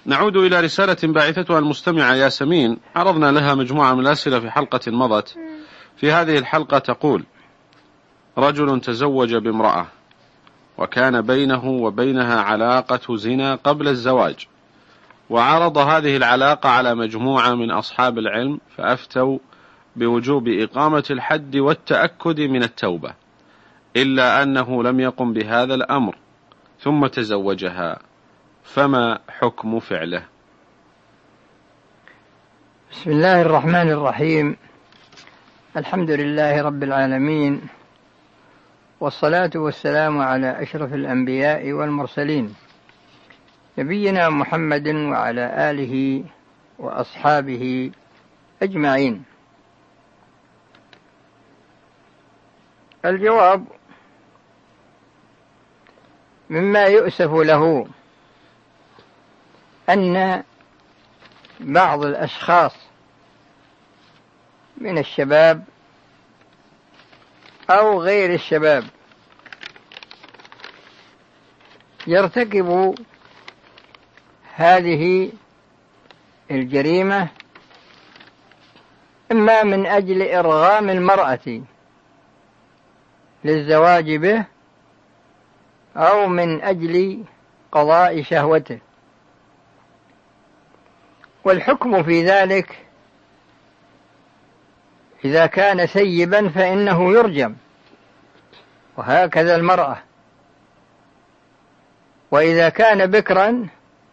نعود إلى رسالة باعثتها المستمعة ياسمين، عرضنا لها مجموعة من الأسئلة في حلقة مضت. في هذه الحلقة تقول: رجل تزوج بامرأة وكان بينه وبينها علاقة زنا قبل الزواج، وعرض هذه العلاقة على مجموعة من أصحاب العلم فأفتوا بوجوب إقامة الحد والتأكد من التوبة، إلا أنه لم يقم بهذا الأمر ثم تزوجها، فما حكم فعله؟ بسم الله الرحمن الرحيم. الحمد لله رب العالمين، والصلاة والسلام على أشرف الأنبياء والمرسلين، نبينا محمد وعلى آله وأصحابه أجمعين. الجواب: مما يؤسف له أن بعض الأشخاص من الشباب أو غير الشباب يرتكب هذه الجريمة إما من أجل إرغام المرأة للزواج به أو من أجل قضاء شهوته، والحكم في ذلك إذا كان سيبا فإنه يرجم، وهكذا المرأة، وإذا كان بكرا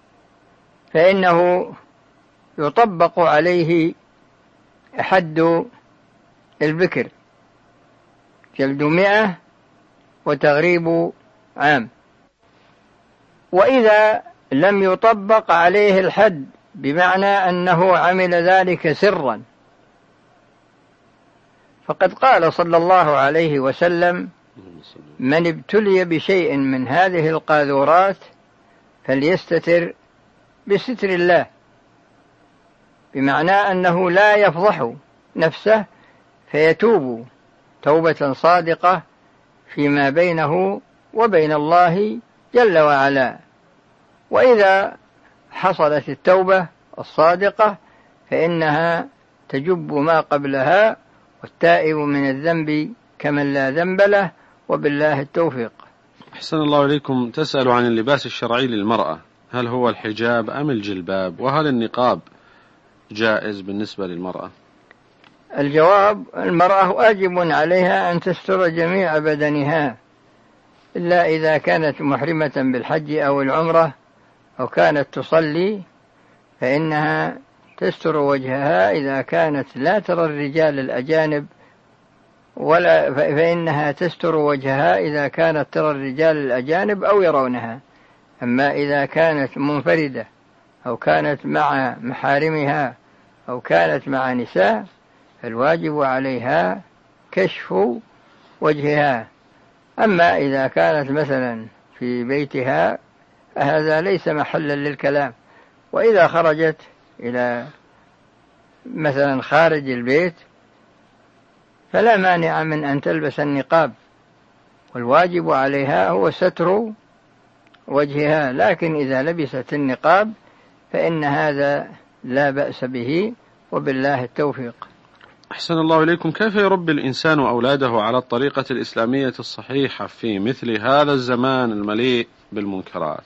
فإنه يطبق عليه حد البكر، جلد 100 وتغريب عام. وإذا لم يطبق عليه الحد بمعنى أنه عمل ذلك سرا، فقد قال صلى الله عليه وسلم: من ابتلي بشيء من هذه القاذورات فليستتر بستر الله، بمعنى أنه لا يفضح نفسه فيتوب توبة صادقة فيما بينه وبين الله جل وعلا. وإذا حصلت التوبة الصادقة فإنها تجب ما قبلها، والتائب من الذنب كمن لا ذنب له، وبالله التوفيق. أحسن الله إليكم. تسأل عن اللباس الشرعي للمرأة، هل هو الحجاب أم الجلباب؟ وهل النقاب جائز بالنسبة للمرأة؟ الجواب: المرأة واجب عليها أن تستر جميع بدنها، إلا إذا كانت محرمة بالحج أو العمرة أو كانت تصلي فإنها تستر وجهها. إذا كانت لا ترى الرجال الأجانب فإنها تستر وجهها إذا كانت ترى الرجال الأجانب أو يرونها. أما إذا كانت منفردة أو كانت مع محارمها أو كانت مع نساء فالواجب عليها كشف وجهها. أما إذا كانت مثلا في بيتها فهذا ليس محلا للكلام. وإذا خرجت إلى مثلا خارج البيت فلا مانع من أن تلبس النقاب، والواجب عليها هو ستر وجهها. لكن إذا لبست النقاب فإن هذا لا بأس به، وبالله التوفيق. أحسن الله إليكم. كيف يربي الإنسان أولاده على الطريقة الإسلامية الصحيحة في مثل هذا الزمان المليء بالمنكرات؟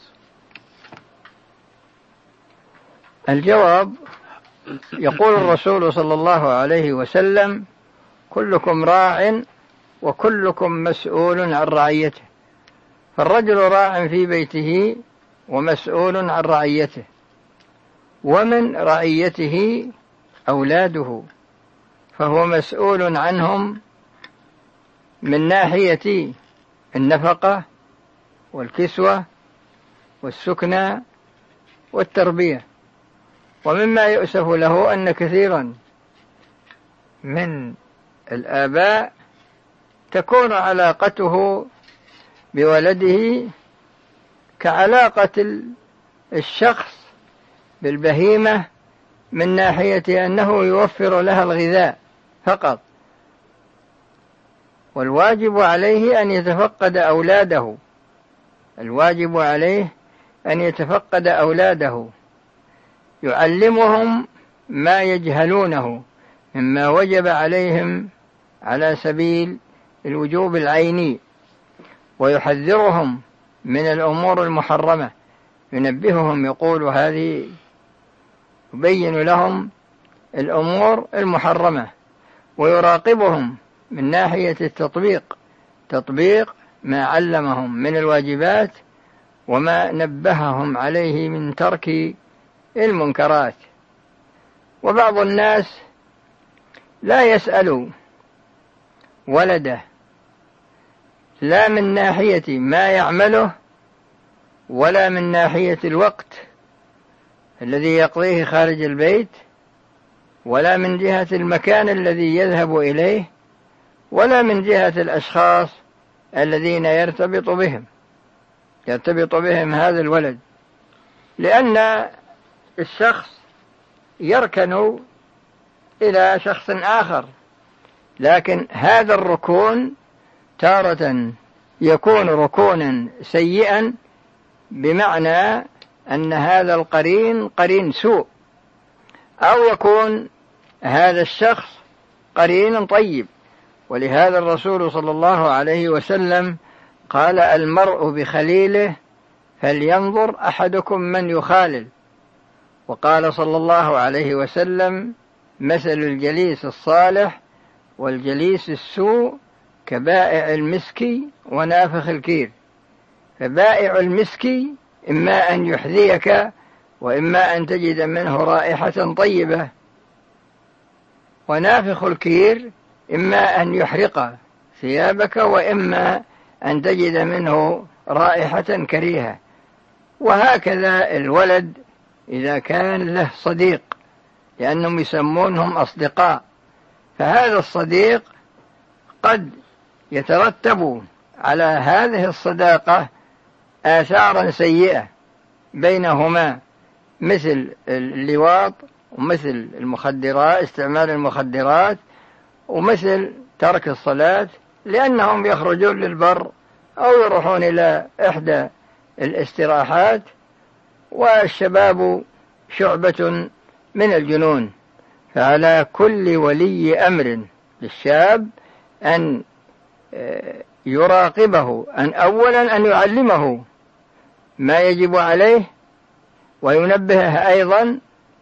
الجواب: يقول الرسول صلى الله عليه وسلم: كلكم راع وكلكم مسؤول عن رعيته. فالرجل راع في بيته ومسؤول عن رعيته، ومن رعيته أولاده فهو مسؤول عنهم من ناحية النفقة والكسوة والسكنى والتربية. ومما يؤسف له أن كثيرا من الآباء تكون علاقته بولده كعلاقة الشخص بالبهيمة، من ناحية أنه يوفر لها الغذاء فقط، والواجب عليه أن يتفقد أولاده. الواجب عليه أن يتفقد أولاده يعلمهم ما يجهلونه مما وجب عليهم على سبيل الوجوب العيني، ويحذرهم من الأمور المحرمة، ينبههم يقول هذه، يبين لهم الأمور المحرمة، ويراقبهم من ناحية تطبيق ما علمهم من الواجبات وما نبههم عليه من ترك المنكرات. وبعض الناس لا يسأل ولده لا من ناحية ما يعمله ولا من ناحية الوقت الذي يقضيه خارج البيت، ولا من جهة المكان الذي يذهب إليه، ولا من جهة الأشخاص الذين يرتبط بهم هذا الولد، لأن الشخص يركن إلى شخص آخر، لكن هذا الركون تارة يكون ركونا سيئا، بمعنى أن هذا القرين قرين سوء، أو يكون هذا الشخص قرين طيب. ولهذا الرسول صلى الله عليه وسلم قال: المرء بخليله فلينظر أحدكم من يخالل. وقال صلى الله عليه وسلم: مثل الجليس الصالح والجليس السوء كبائع المسك ونافخ الكير. فبائع المسك إما أن يحذيك وإما أن تجد منه رائحة طيبة، ونافخ الكير إما أن يحرق ثيابك وإما أن تجد منه رائحة كريهة. وهكذا الولد إذا كان له صديق، لأنهم يسمونهم أصدقاء، فهذا الصديق قد يترتب على هذه الصداقة آثارا سيئة بينهما، مثل اللواط، ومثل المخدرات، استعمال المخدرات، ومثل ترك الصلاة، لأنهم يخرجون للبر أو يروحون إلى إحدى الاستراحات. والشباب شعبة من الجنون، فعلى كل ولي أمر للشاب أن يراقبه، أولا أن يعلمه ما يجب عليه، وينبهه أيضا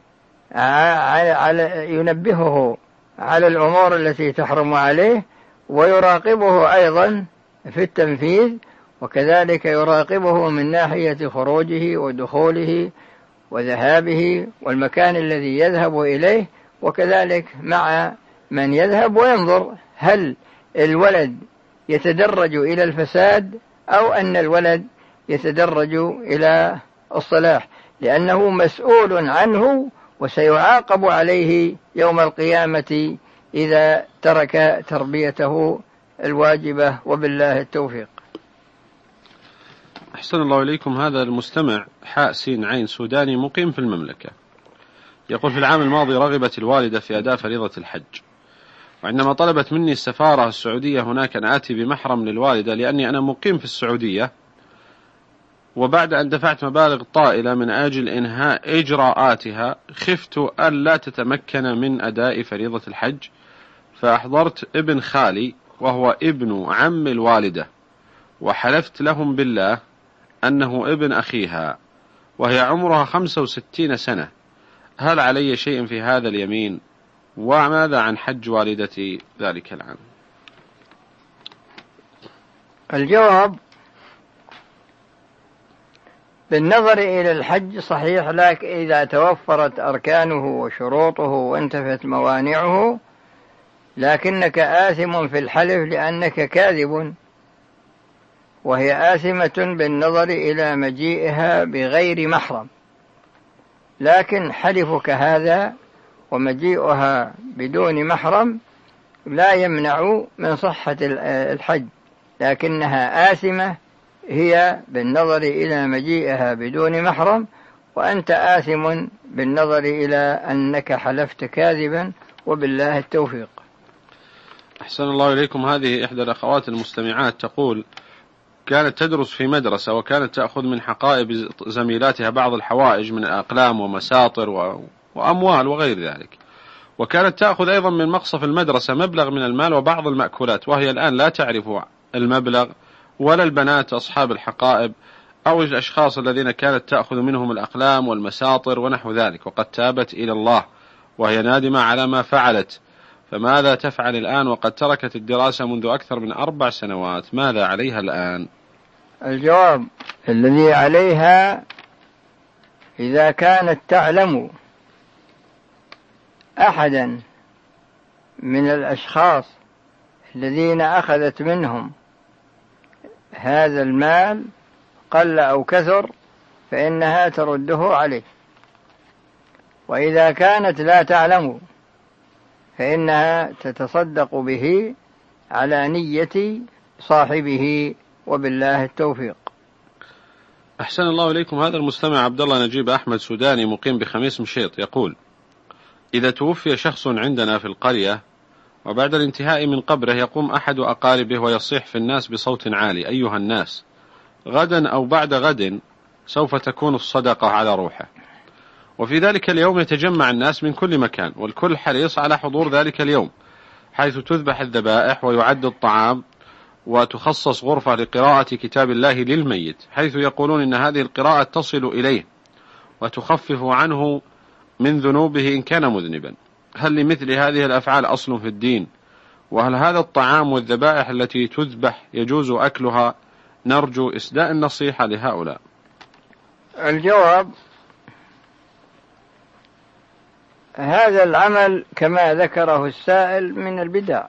ينبهه على الأمور التي تحرم عليه، ويراقبه أيضا في التنفيذ، وكذلك يراقبه من ناحية خروجه ودخوله وذهابه والمكان الذي يذهب إليه، وكذلك مع من يذهب، وينظر هل الولد يتدرج إلى الفساد أو أن الولد يتدرج إلى الصلاح، لأنه مسؤول عنه وسيعاقب عليه يوم القيامة إذا ترك تربيته الواجبة. وبالله التوفيق. أحسن الله إليكم. هذا المستمع حاء سين عين سوداني مقيم في المملكة، يقول: في العام الماضي رغبت الوالدة في أداء فريضة الحج، وعندما طلبت مني السفارة السعودية هناك أن آتي بمحرم للوالدة لأني أنا مقيم في السعودية، وبعد أن دفعت مبالغ طائلة من أجل إنهاء إجراءاتها خفت ألا تتمكن من أداء فريضة الحج، فأحضرت ابن خالي وهو ابن عم الوالدة، وحلفت لهم بالله أنه ابن أخيها وهي عمرها 65 سنة، هل علي شيء في هذا اليمين؟ وماذا عن حج والدتي ذلك العام؟ الجواب: بالنظر إلى الحج صحيح، لكن إذا توفرت أركانه وشروطه وانتفت موانعه، لكنك آثم في الحلف لأنك كاذب، وهي آثمة بالنظر إلى مجيئها بغير محرم. لكن حلفك هذا ومجيئها بدون محرم لا يمنع من صحة الحج، لكنها آثمة هي بالنظر إلى مجيئها بدون محرم، وأنت آثم بالنظر إلى أنك حلفت كاذبا. وبالله التوفيق. أحسن الله إليكم. هذه إحدى الأخوات المستمعات تقول: كانت تدرس في مدرسة وكانت تأخذ من حقائب زميلاتها بعض الحوائج من أقلام ومساطر وأموال وغير ذلك، وكانت تأخذ أيضا من مقصف المدرسة مبلغ من المال وبعض المأكولات، وهي الآن لا تعرف المبلغ ولا البنات أصحاب الحقائب أو الأشخاص الذين كانت تأخذ منهم الأقلام والمساطر ونحو ذلك، وقد تابت إلى الله وهي نادمة على ما فعلت. فماذا تفعل الآن وقد تركت الدراسة منذ أكثر من 4 سنوات؟ ماذا عليها الآن؟ الجواب الذي عليها إذا كانت تعلم أحدا من الأشخاص الذين أخذت منهم هذا المال قل أو كثر فإنها ترده عليه، وإذا كانت لا تعلم فإنها تتصدق به على نية صاحبه، وبالله التوفيق. أحسن الله إليكم. هذا المستمع عبد الله نجيب أحمد سوداني مقيم بخميس مشيط يقول: إذا توفي شخص عندنا في القرية وبعد الانتهاء من قبره يقوم أحد أقاربه ويصيح في الناس بصوت عالي: أيها الناس، غدا أو بعد غد سوف تكون الصدقة على روحه. وفي ذلك اليوم يتجمع الناس من كل مكان، والكل حريص على حضور ذلك اليوم، حيث تذبح الذبائح ويعد الطعام وتخصص غرفة لقراءة كتاب الله للميت، حيث يقولون إن هذه القراءة تصل إليه وتخفف عنه من ذنوبه إن كان مذنبا. هل لمثل هذه الأفعال أصل في الدين؟ وهل هذا الطعام والذبائح التي تذبح يجوز أكلها؟ نرجو إسداء النصيحة لهؤلاء. الجواب: هذا العمل كما ذكره السائل من البدع،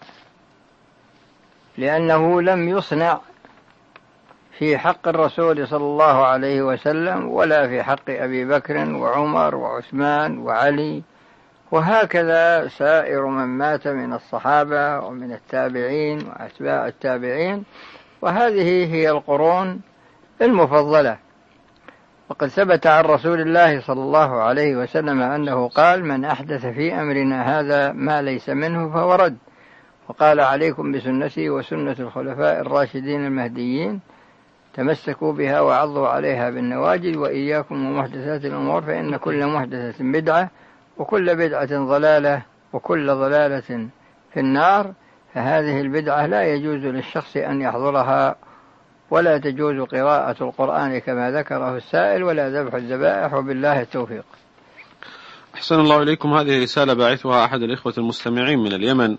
لأنه لم يصنع في حق الرسول صلى الله عليه وسلم ولا في حق أبي بكر وعمر وعثمان وعلي، وهكذا سائر من مات من الصحابة ومن التابعين وأتباع التابعين، وهذه هي القرون المفضلة. وقد ثبت عن رسول الله صلى الله عليه وسلم أنه قال: من أحدث في أمرنا هذا ما ليس منه فهو رد. وقال: عليكم بسنتي وسنة الخلفاء الراشدين المهديين، تمسكوا بها وعضوا عليها بالنواجذ، وإياكم ومحدثات الأمور، فإن كل محدثة بدعة وكل بدعة ضلالة وكل ضلالة في النار. فهذه البدعة لا يجوز للشخص أن يحضرها، ولا تجوز قراءة القرآن كما ذكره السائل، ولا ذبح الذبائح، وبالله التوفيق. أحسن الله إليكم. هذه رسالة باعثها أحد الإخوة المستمعين من اليمن،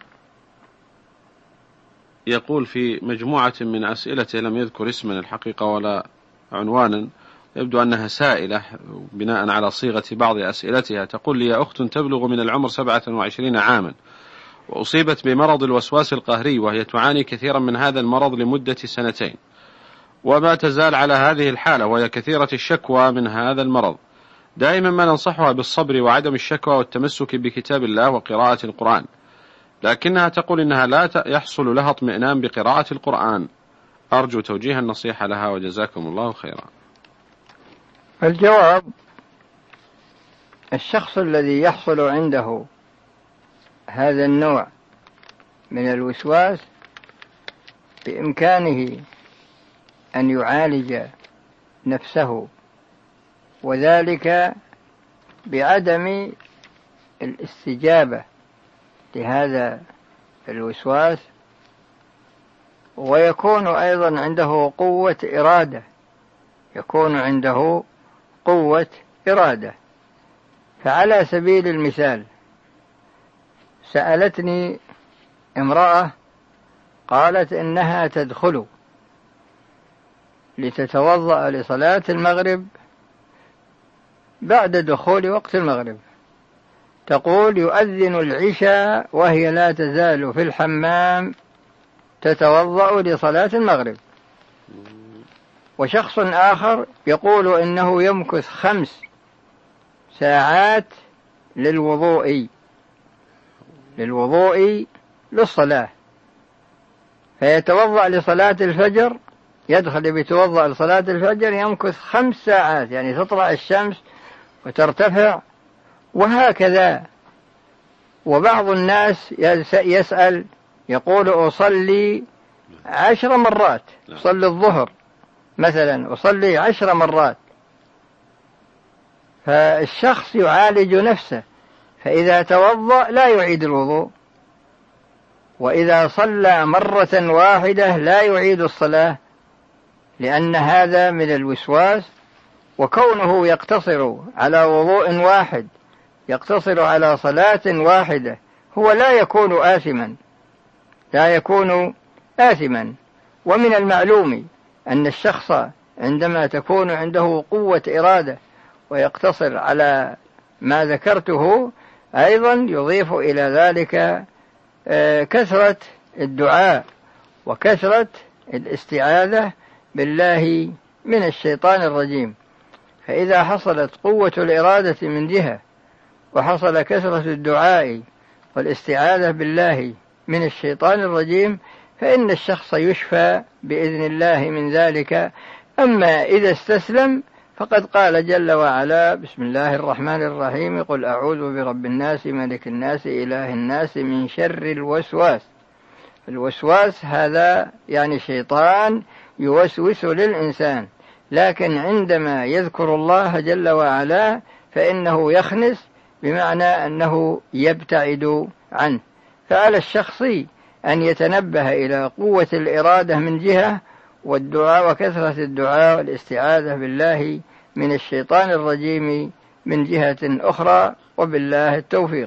يقول في مجموعة من أسئلته، لم يذكر اسما الحقيقة ولا عنوانا، يبدو أنها سائلة بناء على صيغة بعض أسئلتها. تقول لي: يا أخت تبلغ من العمر 27 عاما وأصيبت بمرض الوسواس القهري، وهي تعاني كثيرا من هذا المرض لمدة 2 وما تزال على هذه الحالة، وهي كثيرة الشكوى من هذا المرض. دائما ما ننصحها بالصبر وعدم الشكوى والتمسك بكتاب الله وقراءة القرآن، لكنها تقول إنها لا يحصل لها اطمئنان بقراءة القرآن. أرجو توجيه النصيحة لها وجزاكم الله خيرا. الجواب: الشخص الذي يحصل عنده هذا النوع من الوسواس بإمكانه أن يعالج نفسه، وذلك بعدم الاستجابة لهذا الوسواس، ويكون أيضا عنده قوة إرادة. فعلى سبيل المثال، سألتني امرأة قالت إنها تدخل لتتوضأ لصلاة المغرب بعد دخول وقت المغرب، تقول: يؤذن العشاء وهي لا تزال في الحمام تتوضأ لصلاة المغرب. وشخص آخر يقول إنه يمكث 5 ساعات للوضوء للصلاة، فيتوضأ لصلاة الفجر، يدخل بيتوضأ لصلاة الفجر، يمكث 5 ساعات، يعني تطلع الشمس وترتفع، وهكذا. وبعض الناس يسأل يقول: أصلي 10 مرات، صلي الظهر مثلا وصلي 10 مرات، فالشخص يعالج نفسه، فإذا توضأ لا يعيد الوضوء، وإذا صلى مرة واحدة لا يعيد الصلاة، لأن هذا من الوسواس. وكونه يقتصر على وضوء واحد، يقتصر على صلاة واحدة، هو لا يكون آثما. ومن المعلوم أن الشخص عندما تكون عنده قوة إرادة ويقتصر على ما ذكرته، أيضا يضيف إلى ذلك كثرة الدعاء وكثرة الاستعاذة بالله من الشيطان الرجيم. فإذا حصلت قوة الإرادة من جهة، وحصل كثرة الدعاء والاستعاذة بالله من الشيطان الرجيم، فإن الشخص يشفى بإذن الله من ذلك. أما إذا استسلم فقد قال جل وعلا: بسم الله الرحمن الرحيم، قل أعوذ برب الناس ملك الناس إله الناس من شر الوسواس. الوسواس هذا يعني شيطان يوسوس للإنسان، لكن عندما يذكر الله جل وعلا فإنه يخنس، بمعنى أنه يبتعد عنه. فعلى الشخص أن يتنبه إلى قوة الإرادة من جهة، والدعاء وكثرة الدعاء والاستعاذة بالله من الشيطان الرجيم من جهة أخرى، وبالله التوفيق.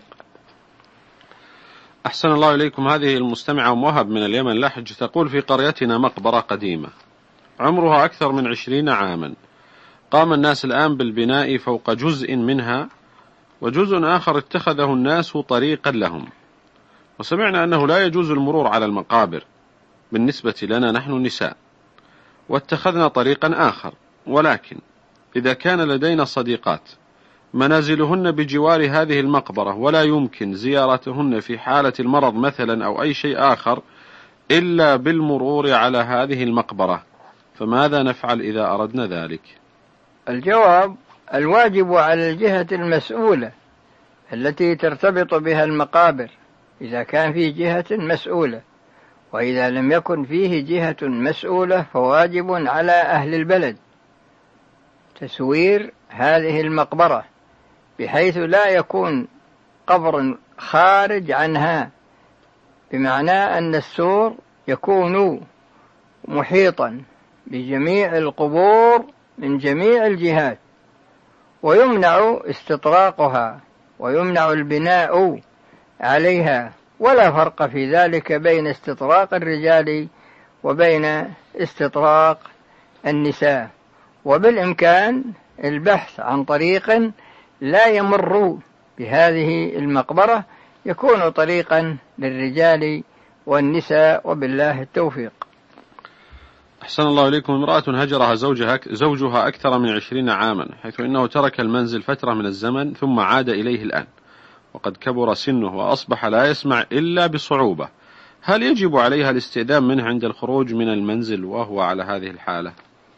أحسن الله إليكم. هذه المستمعة موهب من اليمن لحج تقول: في قريتنا مقبرة قديمة عمرها أكثر من 20 عاما، قام الناس الآن بالبناء فوق جزء منها، وجزء آخر اتخذه الناس طريقا لهم، وسمعنا أنه لا يجوز المرور على المقابر بالنسبة لنا نحن النساء، واتخذنا طريقا آخر. ولكن إذا كان لدينا صديقات منازلهن بجوار هذه المقبرة ولا يمكن زيارتهن في حالة المرض مثلا أو أي شيء آخر إلا بالمرور على هذه المقبرة، فماذا نفعل إذا أردنا ذلك؟ الجواب: الواجب على الجهة المسؤولة التي ترتبط بها المقابر، إذا كان فيه جهة مسؤولة. وإذا لم يكن فيه جهة مسؤولة فواجب على أهل البلد تسوير هذه المقبرة، بحيث لا يكون قبر خارج عنها، بمعنى أن السور يكون محيطا بجميع القبور من جميع الجهات، ويمنع استطراقها ويمنع البناء عليها، ولا فرق في ذلك بين استطراق الرجال وبين استطراق النساء. وبالإمكان البحث عن طريق لا يمر بهذه المقبرة، يكون طريقا للرجال والنساء، وبالله التوفيق. أحسن الله إليكم. امرأة هجرها زوجها أكثر من 20 عاما، حيث إنه ترك المنزل فترة من الزمن ثم عاد إليه الآن، وقد كبر سنه وأصبح لا يسمع إلا بصعوبة. هل يجب عليها الاستئذان منه عند الخروج من المنزل وهو على هذه الحالة؟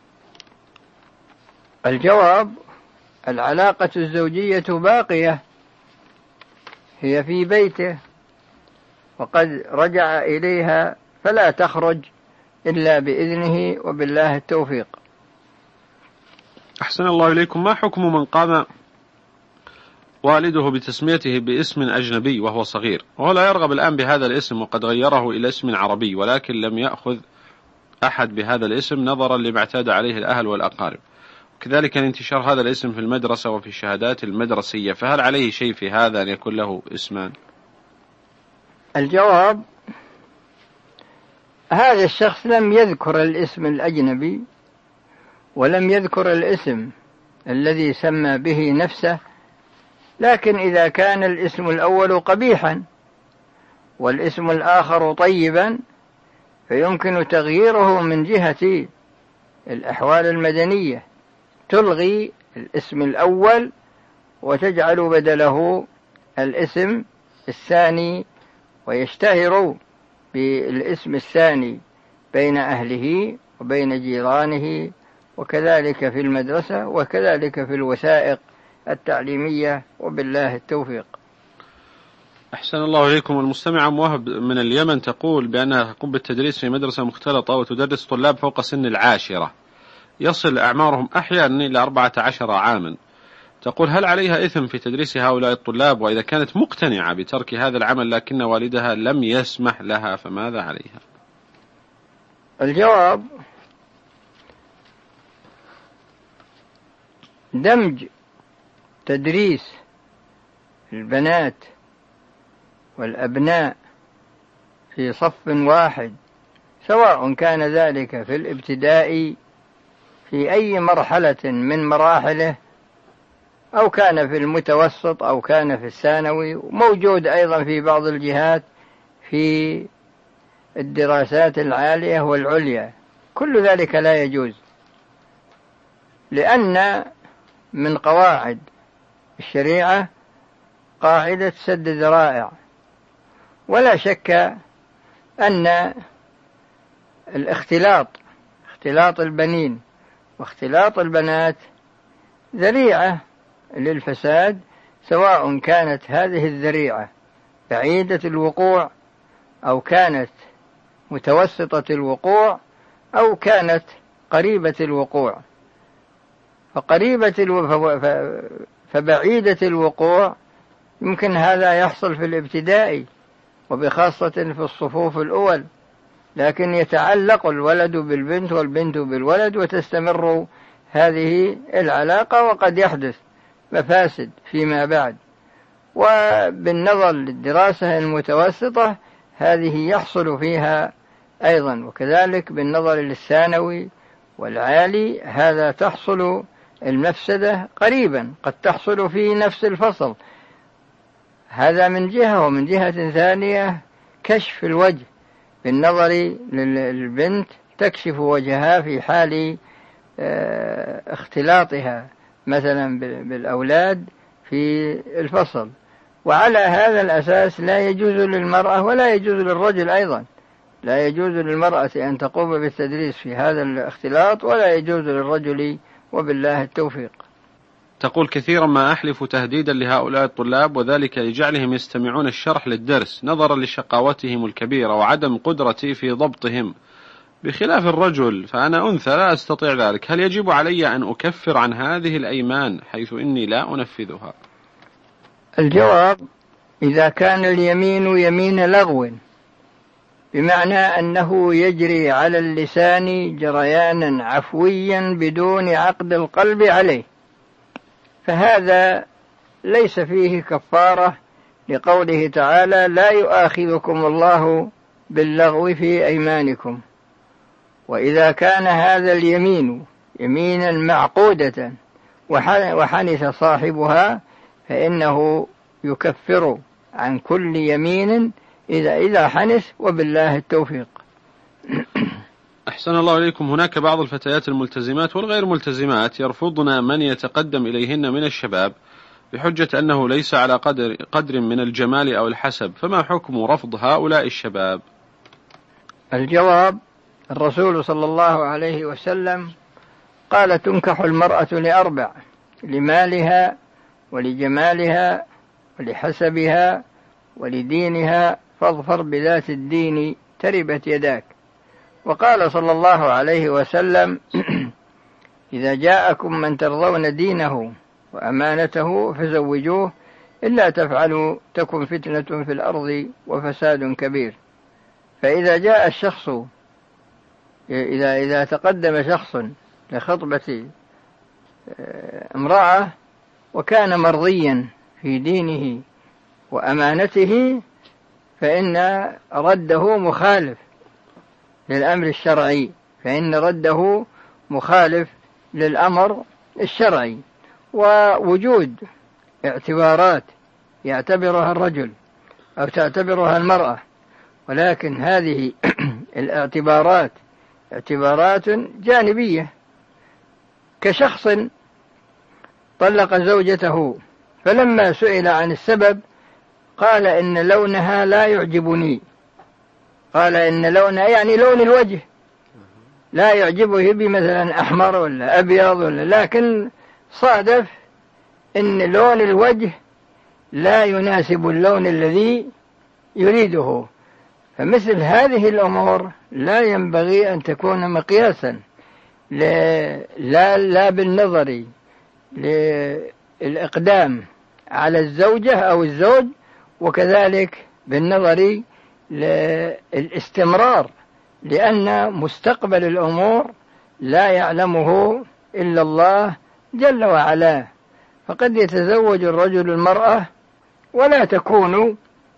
الجواب: العلاقة الزوجية باقية، هي في بيته وقد رجع إليها، فلا تخرج إلا بإذنه، وبالله التوفيق. أحسن الله إليكم. ما حكم من قام والده بتسميته باسم أجنبي وهو صغير، وهو لا يرغب الآن بهذا الاسم وقد غيره إلى اسم عربي، ولكن لم يأخذ أحد بهذا الاسم نظرا لما اعتاد عليه الأهل والأقارب، وكذلك انتشار هذا الاسم في المدرسة وفي الشهادات المدرسية، فهل عليه شيء في هذا أن يكون له اسمان؟ الجواب: هذا الشخص لم يذكر الاسم الأجنبي ولم يذكر الاسم الذي سمى به نفسه، لكن إذا كان الاسم الأول قبيحا والاسم الآخر طيبا فيمكن تغييره من جهة الأحوال المدنية، تلغي الاسم الأول وتجعل بدله الاسم الثاني، ويشتهر بالاسم الثاني بين أهله وبين جيرانه، وكذلك في المدرسة وكذلك في الوثائق التعليمية، وبالله التوفيق. أحسن الله إليكم. المستمعة موهب من اليمن تقول بأنها تقوم بالتدريس في مدرسة مختلطة وتدرس طلاب فوق سن 10، يصل أعمارهم أحيانا إلى 14 عاما. تقول هل عليها إثم في تدريس هؤلاء الطلاب؟ وإذا كانت مقتنعة بترك هذا العمل لكن والدها لم يسمح لها فماذا عليها؟ الجواب: دمج تدريس البنات والأبناء في صف واحد، سواء كان ذلك في الابتدائي في أي مرحلة من مراحله، أو كان في المتوسط، أو كان في الثانوي، وموجود أيضا في بعض الجهات في الدراسات العالية والعليا، كل ذلك لا يجوز، لأن من قواعد الشريعة قاعدة سد الذرائع. ولا شك أن اختلاط البنين واختلاط البنات ذريعة للفساد، سواء كانت هذه الذريعة بعيدة الوقوع أو كانت متوسطة الوقوع أو كانت قريبة الوقوع. فبعيدة الوقوع يمكن هذا يحصل في الابتدائي وبخاصة في الصفوف الأول، لكن يتعلق الولد بالبنت والبنت بالولد وتستمر هذه العلاقة، وقد يحدث مفاسد فيما بعد. وبالنظر للدراسة المتوسطة هذه يحصل فيها أيضا، وكذلك بالنظر للثانوي والعالي هذا تحصل المفسدة قريبا، قد تحصل في نفس الفصل. هذا من جهة، ومن جهة ثانية كشف الوجه بالنظر للبنت، تكشف وجهها في حال اختلاطها مثلا بالأولاد في الفصل. وعلى هذا الأساس لا يجوز للمرأة ولا يجوز للرجل أيضا، لا يجوز للمرأة أن تقوم بالتدريس في هذا الاختلاط، ولا يجوز للرجل، وبالله التوفيق. تقول كثيرا ما أحلف تهديدا لهؤلاء الطلاب، وذلك لجعلهم يستمعون الشرح للدرس نظرا لشقاوتهم الكبيرة وعدم قدرتي في ضبطهم، بخلاف الرجل فأنا أنثى لا أستطيع ذلك. هل يجب علي أن أكفر عن هذه الأيمان حيث إني لا أنفذها؟ الجواب: إذا كان اليمين يمين لغو، بمعنى أنه يجري على اللسان جريانا عفويا بدون عقد القلب عليه، فهذا ليس فيه كفارة، لقوله تعالى: لا يؤاخذكم الله باللغو في أيمانكم. وإذا كان هذا اليمين يمينا معقودة وحنث صاحبها فإنه يكفر عن كل يمين إذا حنث، وبالله التوفيق. أحسن الله إليكم. هناك بعض الفتيات الملتزمات والغير ملتزمات يرفضن من يتقدم إليهن من الشباب بحجة أنه ليس على قدر من الجمال أو الحسب، فما حكم رفض هؤلاء الشباب؟ الجواب: الرسول صلى الله عليه وسلم قال: تنكح المرأة لأربع: لمالها ولجمالها ولحسبها ولدينها، فاظفر بذات الدين تربت يداك. وقال صلى الله عليه وسلم: إذا جاءكم من ترضون دينه وأمانته فزوجوه، إلا تفعلوا تكن فتنة في الأرض وفساد كبير. فإذا جاء الشخص، إذا تقدم شخص لخطبة امرأة وكان مرضيا في دينه وأمانته، فإن رده مخالف للأمر الشرعي، فإن رده مخالف للأمر الشرعي. ووجود اعتبارات يعتبرها الرجل أو تعتبرها المرأة، ولكن هذه الاعتبارات اعتبارات جانبية، كشخص طلق زوجته فلما سئل عن السبب قال: إن لونها لا يعجبني. قال إن لونها يعني لون الوجه لا يعجبه، بمثلا أحمر ولا أبيض لكن صادف إن لون الوجه لا يناسب اللون الذي يريده. فمثل هذه الأمور لا ينبغي أن تكون مقياسا لا بالنظر للإقدام على الزوجة أو الزوج، وكذلك بالنظر للاستمرار، لأن مستقبل الأمور لا يعلمه إلا الله جل وعلا. فقد يتزوج الرجل المرأة ولا تكون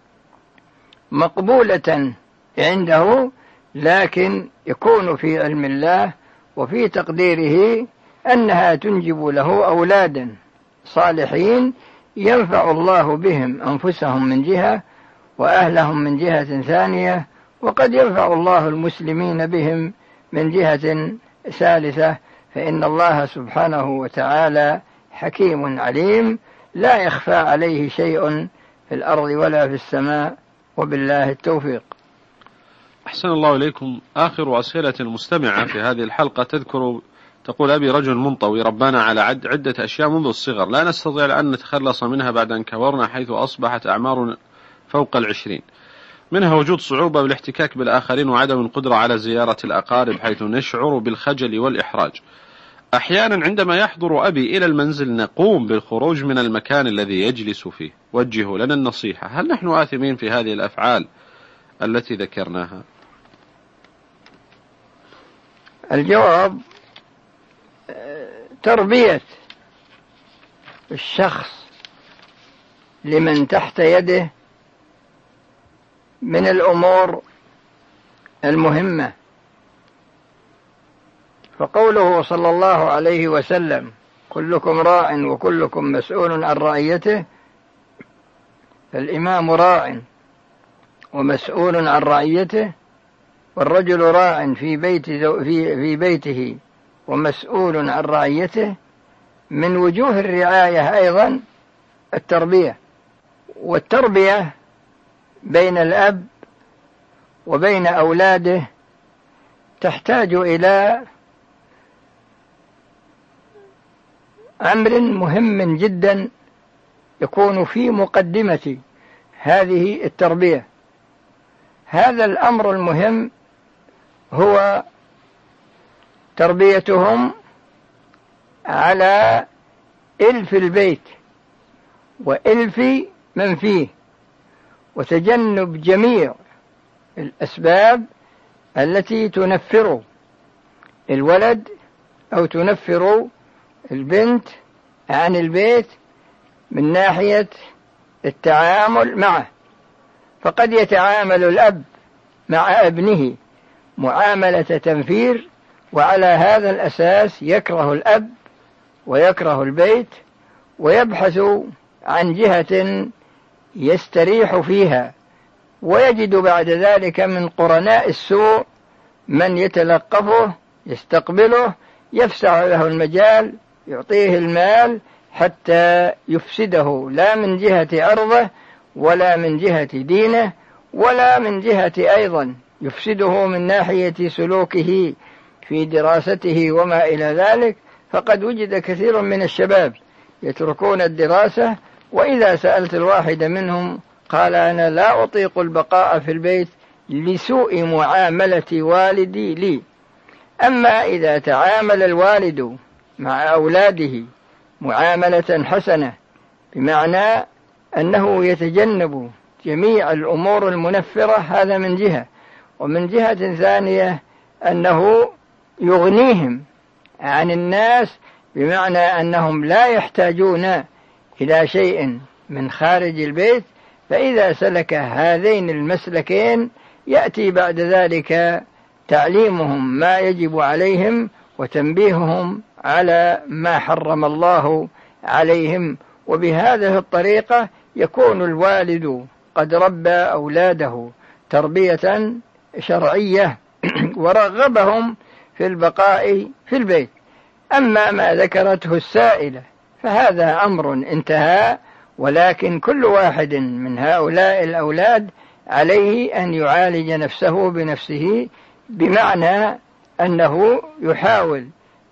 مقبولة عنده، لكن يكون في علم الله وفي تقديره أنها تنجب له أولادا صالحين ينفع الله بهم أنفسهم من جهة وأهلهم من جهة ثانية، وقد ينفع الله المسلمين بهم من جهة ثالثة. فإن الله سبحانه وتعالى حكيم عليم، لا يخفى عليه شيء في الأرض ولا في السماء، وبالله التوفيق. أحسن الله إليكم. آخر أسئلة المستمعة في هذه الحلقة تقول: أبي رجل منطوي ربنا على عدة أشياء منذ الصغر، لا نستطيع الآن نتخلص منها بعد أن كبرنا، حيث أصبحت أعمارنا فوق 20، منها وجود صعوبة بالاحتكاك بالآخرين وعدم القدرة على زيارة الأقارب، حيث نشعر بالخجل والإحراج. أحيانا عندما يحضر أبي إلى المنزل نقوم بالخروج من المكان الذي يجلس فيه. وجهوا لنا النصيحة، هل نحن آثمين في هذه الأفعال التي ذكرناها؟ الجواب: تربية الشخص لمن تحت يده من الأمور المهمة. فقوله صلى الله عليه وسلم: كلكم راع وكلكم مسؤول عن رعيته، فالإمام راع ومسؤول عن رعيته، والرجل راع في بيته ومسؤول عن رعيته. من وجوه الرعاية أيضا التربية، والتربية بين الأب وبين أولاده تحتاج إلى أمر مهم جدا يكون في مقدمة هذه التربية. هذا الأمر المهم هو تربيتهم على إلف البيت وإلف من فيه، وتجنب جميع الأسباب التي تنفر الولد أو تنفر البنت عن البيت من ناحية التعامل معه. فقد يتعامل الأب مع ابنه معاملة تنفير، وعلى هذا الأساس يكره الأب ويكره البيت، ويبحث عن جهة يستريح فيها، ويجد بعد ذلك من قرناء السوء من يتلقفه يستقبله يفسح له المجال يعطيه المال حتى يفسده، لا من جهة عرضه ولا من جهة دينه ولا من جهة أيضا يفسده من ناحية سلوكه في دراسته وما إلى ذلك. فقد وجد كثير من الشباب يتركون الدراسة، وإذا سألت الواحد منهم قال: أنا لا أطيق البقاء في البيت لسوء معاملة والدي لي. أما إذا تعامل الوالد مع أولاده معاملة حسنة، بمعنى أنه يتجنب جميع الأمور المنفرة، هذا من جهة، ومن جهة ثانية أنه يغنيهم عن الناس، بمعنى أنهم لا يحتاجون إلى شيء من خارج البيت. فإذا سلك هذين المسلكين يأتي بعد ذلك تعليمهم ما يجب عليهم وتنبيههم على ما حرم الله عليهم. وبهذه الطريقة يكون الوالد قد ربى أولاده تربية شرعية ورغبهم في البقاء في البيت. أما ما ذكرته السائلة فهذا أمر انتهى، ولكن كل واحد من هؤلاء الأولاد عليه أن يعالج نفسه بنفسه، بمعنى أنه يحاول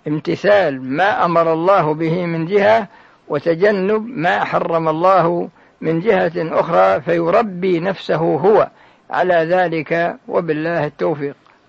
امتثال ما أمر الله به من جهة، وتجنب ما حرم الله من جهة أخرى فيربي نفسه هو على ذلك، وبالله التوفيق.